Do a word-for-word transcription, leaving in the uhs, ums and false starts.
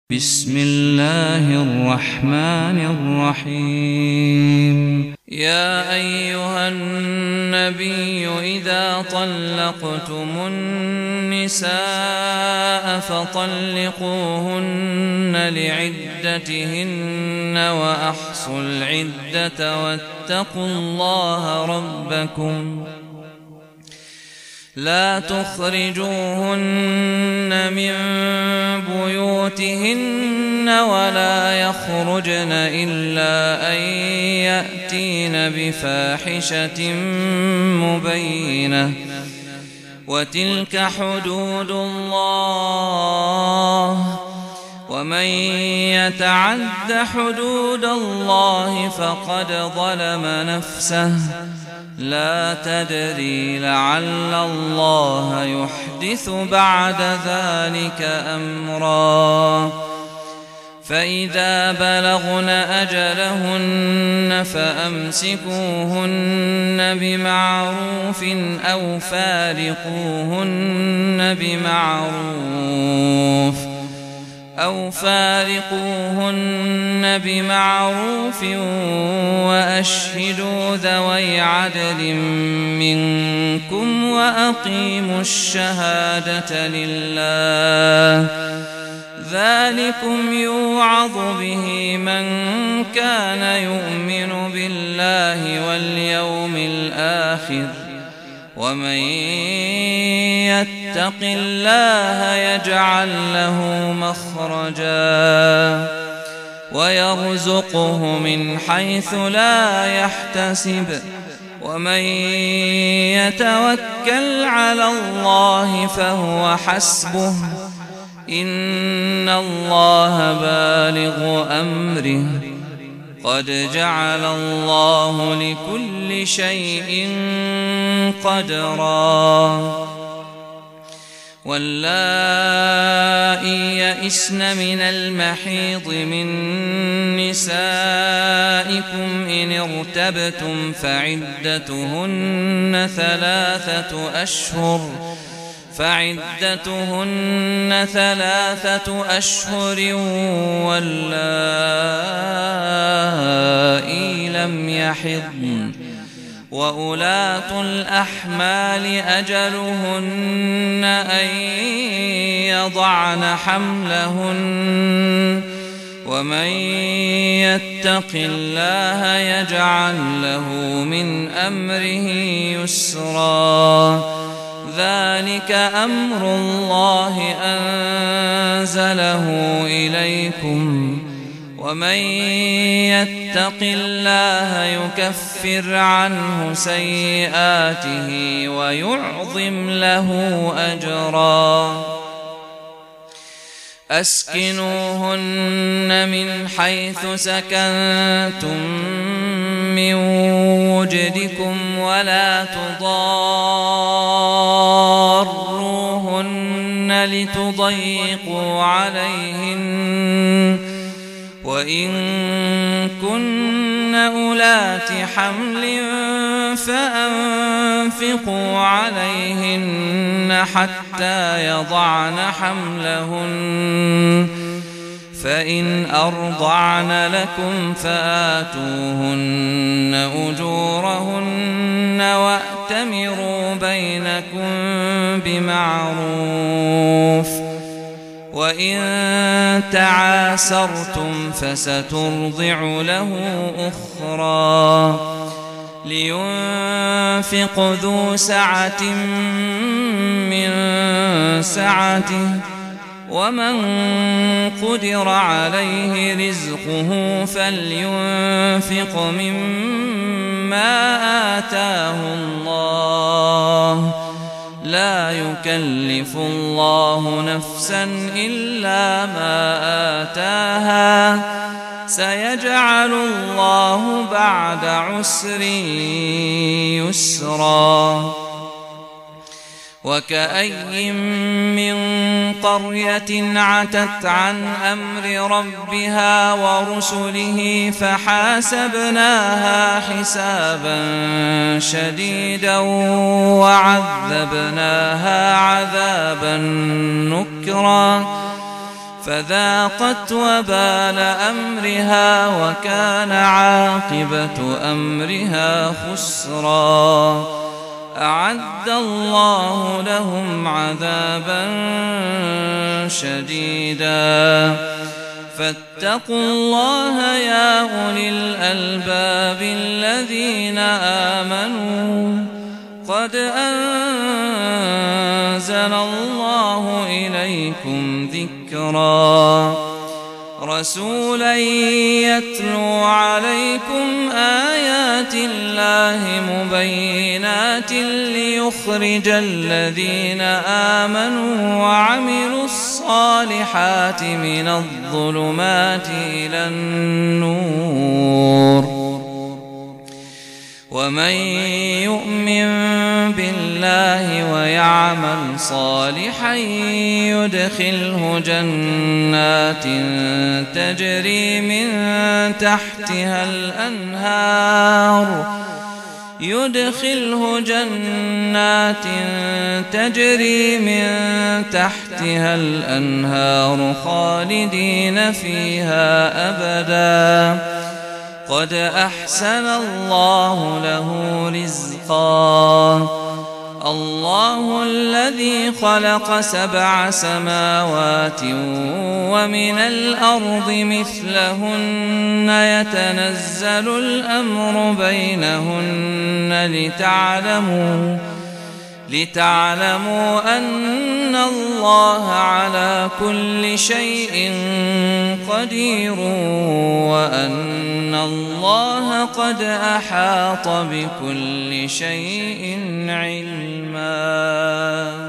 بسم الله الرحمن الرحيم. يا أيها النبي إذا طلقتم النساء فطلقوهن لعدتهن وأحصوا العدة واتقوا الله ربكم لا تخرجوهن من بيوتهن ولا يخرجن إلا أن يأتين بفاحشة مبينة وتلك حدود الله ومن يتعد حدود الله فقد ظلم نفسه لا تدري لعل الله يحدث بعد ذلك أمرا. فإذا بلغن أجلهن فأمسكوهن بمعروف أو فارقوهن بمعروف أو فارقوهن بمعروف وأشهدوا ذوي عدل منكم وأقيموا الشهادة لله ذلكم يوعظ به من كان يؤمن بالله واليوم الآخر ومن يتق الله يجعل له مخرجا ويرزقه من حيث لا يحتسب ومن يتوكل على الله فهو حسبه إن الله بالغ أمره قد جعل الله لكل شيء قدرا. واللائي يئسن من المحيض من نسائكم إن ارتبتم فعدتهن ثلاثة أشهر فعدتهن ثلاثة أشهر واللائي لم يحضن وأولاة الأحمال أجلهن أن يضعن حملهن ومن يتق الله يجعل له من أمره يسرا ذلك أمر الله أنزله إليكم ومن يتق الله يكفر عنه سيئاته ويعظم له أجرا. أسكنوهن من حيث سكنتم من وجدكم ولا تضاروهن لتضيقوا عليهن وإن كن أولات حمل فأنفقوا عليهن حتى يضعن حملهن فإن أرضعن لكم فآتوهن أجورهن وأتمروا بينكم بمعروف وإن تعاسرتم فسترضع له أخرى لينفق ذو سعة من سعته ومن قدر عليه رزقه فلينفق مما آتاه الله لا يكلف الله نفسا إلا ما آتاها سيجعل الله بعد عسر يسرا. وكأي من قرية عتت عن أمر ربها ورسله فحاسبناها حسابا شديدا وعذبناها عذابا نكرا فذاقت وبال أمرها وكان عاقبة أمرها خسرا. أعد الله لهم عذابا شديدا فاتقوا الله يا أولي الألباب الذين آمنوا قد أنزل الله إليكم ذكرا رسولا يتلو عليكم آيات الله مبينات ليخرج الذين آمنوا وعملوا الصالحات من الظلمات إلى النور ومن يؤمن بالله ويعمل صالحا يدخله جنات تجري من تحتها الأنهار يدخله جنات تجري من تحتها الأنهار خالدين فيها أبدا قد أحسن الله له رزقا. الله الذي خلق سبع سماوات ومن الأرض مثلهن يتنزل الأمر بينهن لتعلموا لتعلموا أن الله على كل شيء قدير وأن الله قد أحاط بكل شيء علما.